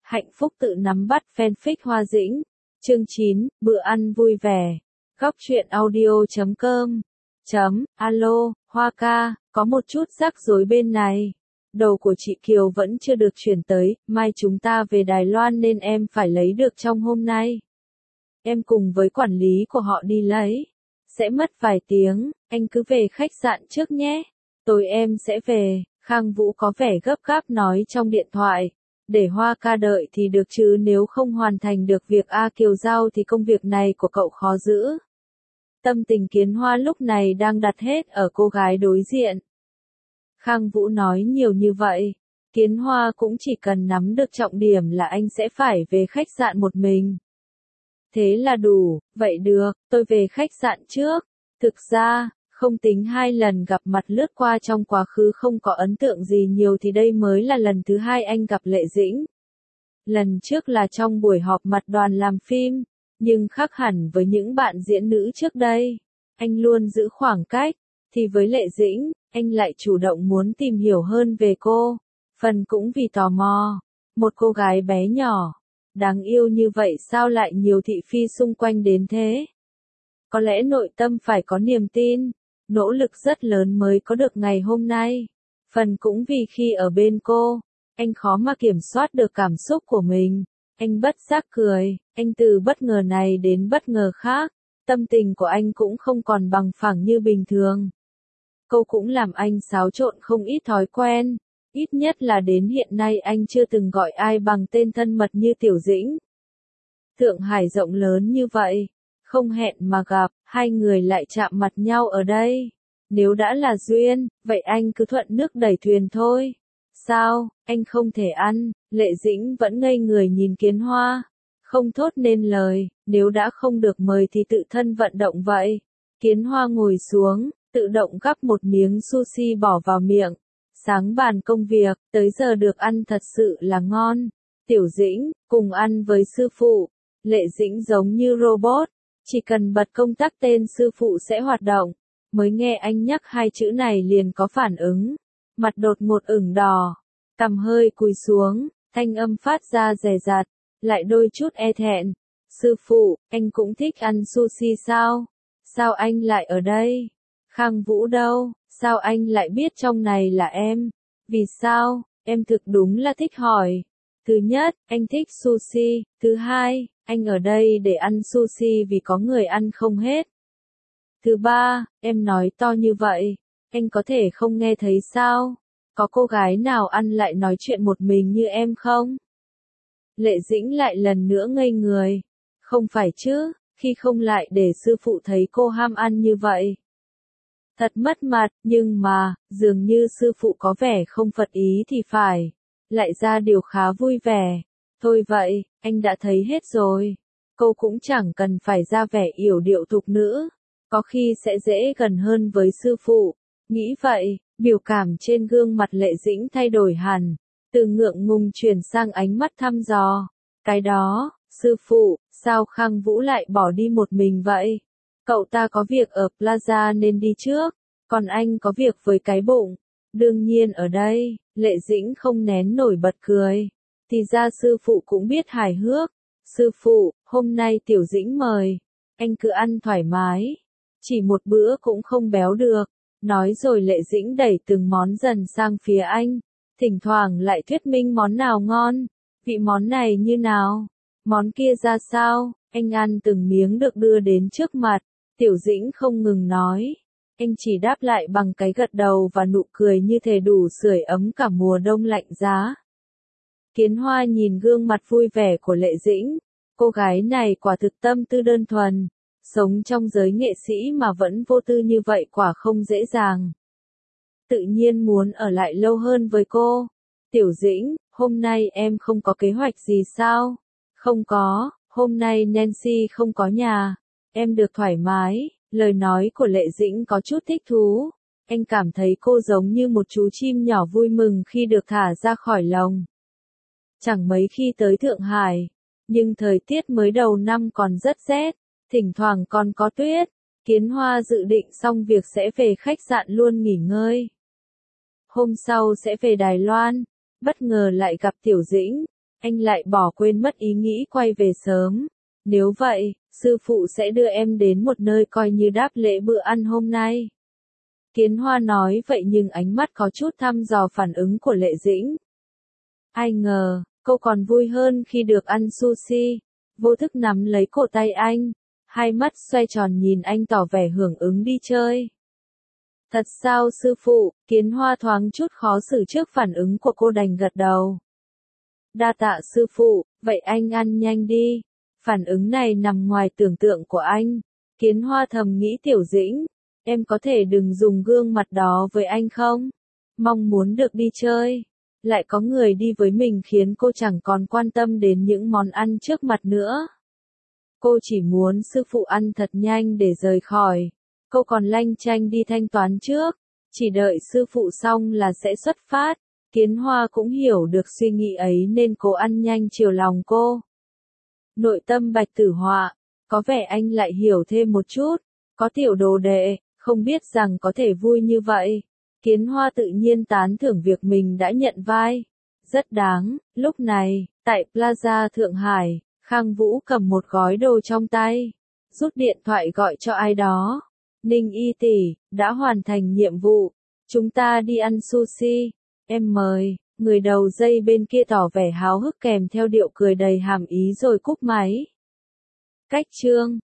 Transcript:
Hạnh phúc tự nắm bắt fanfic Hoa Dĩnh. Chương 9, bữa ăn vui vẻ. Góc truyện audio.com. Alo, Hoa ca, có một chút rắc rối bên này. Đầu của chị Kiều vẫn chưa được chuyển tới, mai chúng ta về Đài Loan nên em phải lấy được trong hôm nay. Em cùng với quản lý của họ đi lấy. Sẽ mất vài tiếng, anh cứ về khách sạn trước nhé. Tối em sẽ về, Khang Vũ có vẻ gấp gáp nói trong điện thoại. Để Hoa ca đợi thì được chứ nếu không hoàn thành được việc A Kiều giao thì công việc này của cậu khó giữ. Tâm tình Kiến Hoa lúc này đang đặt hết ở cô gái đối diện. Khang Vũ nói nhiều như vậy, Kiến Hoa cũng chỉ cần nắm được trọng điểm là anh sẽ phải về khách sạn một mình. Thế là đủ, vậy được, tôi về khách sạn trước. Thực ra, không tính 2 lần gặp mặt lướt qua trong quá khứ không có ấn tượng gì nhiều thì đây mới là lần thứ 2 anh gặp Lệ Dĩnh. Lần trước là trong buổi họp mặt đoàn làm phim, nhưng khác hẳn với những bạn diễn nữ trước đây. Anh luôn giữ khoảng cách, thì với Lệ Dĩnh, anh lại chủ động muốn tìm hiểu hơn về cô. Phần cũng vì tò mò, một cô gái bé nhỏ, đáng yêu như vậy sao lại nhiều thị phi xung quanh đến thế? Có lẽ nội tâm phải có niềm tin, nỗ lực rất lớn mới có được ngày hôm nay. Phần cũng vì khi ở bên cô, anh khó mà kiểm soát được cảm xúc của mình. Anh bất giác cười, anh từ bất ngờ này đến bất ngờ khác. Tâm tình của anh cũng không còn bằng phẳng như bình thường. Cô cũng làm anh xáo trộn không ít thói quen. Ít nhất là đến hiện nay anh chưa từng gọi ai bằng tên thân mật như Tiểu Dĩnh. Thượng Hải rộng lớn như vậy, không hẹn mà gặp, hai người lại chạm mặt nhau ở đây. Nếu đã là duyên, vậy anh cứ thuận nước đẩy thuyền thôi. Sao, anh không thể ăn? Lệ Dĩnh vẫn ngây người nhìn Kiến Hoa, không thốt nên lời, nếu đã không được mời thì tự thân vận động vậy. Kiến Hoa ngồi xuống, tự động gắp một miếng sushi bỏ vào miệng. Sáng bàn công việc, tới giờ được ăn thật sự là ngon. Tiểu Dĩnh, cùng ăn với sư phụ. Lệ Dĩnh giống như robot, chỉ cần bật công tắc tên sư phụ sẽ hoạt động. Mới nghe anh nhắc 2 chữ này liền có phản ứng. Mặt đột ngột ửng đỏ, cằm hơi cúi xuống, thanh âm phát ra dè dặt, lại đôi chút e thẹn. Sư phụ, anh cũng thích ăn sushi sao? Sao anh lại ở đây? Khang Vũ đâu? Sao anh lại biết trong này là em? Vì sao? Em thực đúng là thích hỏi. Thứ nhất, anh thích sushi. Thứ hai, anh ở đây để ăn sushi vì có người ăn không hết. Thứ ba, em nói to như vậy, anh có thể không nghe thấy sao? Có cô gái nào ăn lại nói chuyện một mình như em không? Lệ Dĩnh lại lần nữa ngây người. Không phải chứ, khi không lại để sư phụ thấy cô ham ăn như vậy. Thật mất mặt, nhưng mà, dường như sư phụ có vẻ không phật ý thì phải. Lại ra điều khá vui vẻ. Thôi vậy, anh đã thấy hết rồi. Cô cũng chẳng cần phải ra vẻ yểu điệu thục nữ. Có khi sẽ dễ gần hơn với sư phụ. Nghĩ vậy, biểu cảm trên gương mặt Lệ Dĩnh thay đổi hẳn. Từ ngượng ngùng chuyển sang ánh mắt thăm dò. Cái đó, sư phụ, sao Khang Vũ lại bỏ đi một mình vậy? Cậu ta có việc ở Plaza nên đi trước, còn anh có việc với cái bụng. Đương nhiên ở đây, Lệ Dĩnh không nén nổi bật cười. Thì ra sư phụ cũng biết hài hước. Sư phụ, hôm nay Tiểu Dĩnh mời. Anh cứ ăn thoải mái. Chỉ một bữa cũng không béo được. Nói rồi Lệ Dĩnh đẩy từng món dần sang phía anh. Thỉnh thoảng lại thuyết minh món nào ngon. Vị món này như nào? Món kia ra sao? Anh ăn từng miếng được đưa đến trước mặt. Tiểu Dĩnh không ngừng nói. Anh chỉ đáp lại bằng cái gật đầu và nụ cười như thể đủ sưởi ấm cả mùa đông lạnh giá. Kiến Hoa nhìn gương mặt vui vẻ của Lệ Dĩnh. Cô gái này quả thực tâm tư đơn thuần. Sống trong giới nghệ sĩ mà vẫn vô tư như vậy quả không dễ dàng. Tự nhiên muốn ở lại lâu hơn với cô. Tiểu Dĩnh, hôm nay em không có kế hoạch gì sao? Không có, hôm nay Nancy không có nhà. Em được thoải mái. Lời nói của Lệ Dĩnh có chút thích thú. Anh cảm thấy cô giống như một chú chim nhỏ vui mừng khi được thả ra khỏi lồng. Chẳng mấy khi tới Thượng Hải, nhưng thời tiết mới đầu năm còn rất rét, thỉnh thoảng còn có tuyết. Kiến Hoa dự định xong việc sẽ về khách sạn luôn nghỉ ngơi. Hôm sau sẽ về Đài Loan, bất ngờ lại gặp Tiểu Dĩnh. anh lại bỏ quên mất ý nghĩ quay về sớm. Nếu vậy, sư phụ sẽ đưa em đến một nơi coi như đáp lễ bữa ăn hôm nay. Kiến Hoa nói vậy nhưng ánh mắt có chút thăm dò phản ứng của Lệ Dĩnh. Ai ngờ, cô còn vui hơn khi được ăn sushi. Vô thức nắm lấy cổ tay anh, hai mắt xoay tròn nhìn anh tỏ vẻ hưởng ứng đi chơi. Thật sao sư phụ? Kiến Hoa thoáng chút khó xử trước phản ứng của cô đành gật đầu. Đa tạ sư phụ, vậy anh ăn nhanh đi. Phản ứng này nằm ngoài tưởng tượng của anh. Kiến Hoa thầm nghĩ Tiểu Dĩnh, em có thể đừng dùng gương mặt đó với anh không? Mong muốn được đi chơi. Lại có người đi với mình khiến cô chẳng còn quan tâm đến những món ăn trước mặt nữa. Cô chỉ muốn sư phụ ăn thật nhanh để rời khỏi. Cô còn lanh chanh đi thanh toán trước. Chỉ đợi sư phụ xong là sẽ xuất phát. Kiến Hoa cũng hiểu được suy nghĩ ấy nên cố ăn nhanh chiều lòng cô. Nội tâm Bạch Tử Họa, có vẻ anh lại hiểu thêm một chút. Có Tiểu đồ đệ, không biết rằng có thể vui như vậy. Kiến Hoa tự nhiên tán thưởng việc mình đã nhận vai. Rất đáng. Lúc này, tại Plaza Thượng Hải, Khang Vũ cầm một gói đồ trong tay. Rút điện thoại gọi cho ai đó. Ninh Y tỷ, đã hoàn thành nhiệm vụ. Chúng ta đi ăn sushi. Em mời. Người đầu dây bên kia tỏ vẻ háo hức kèm theo điệu cười đầy hàm ý rồi cúp máy. Cách chương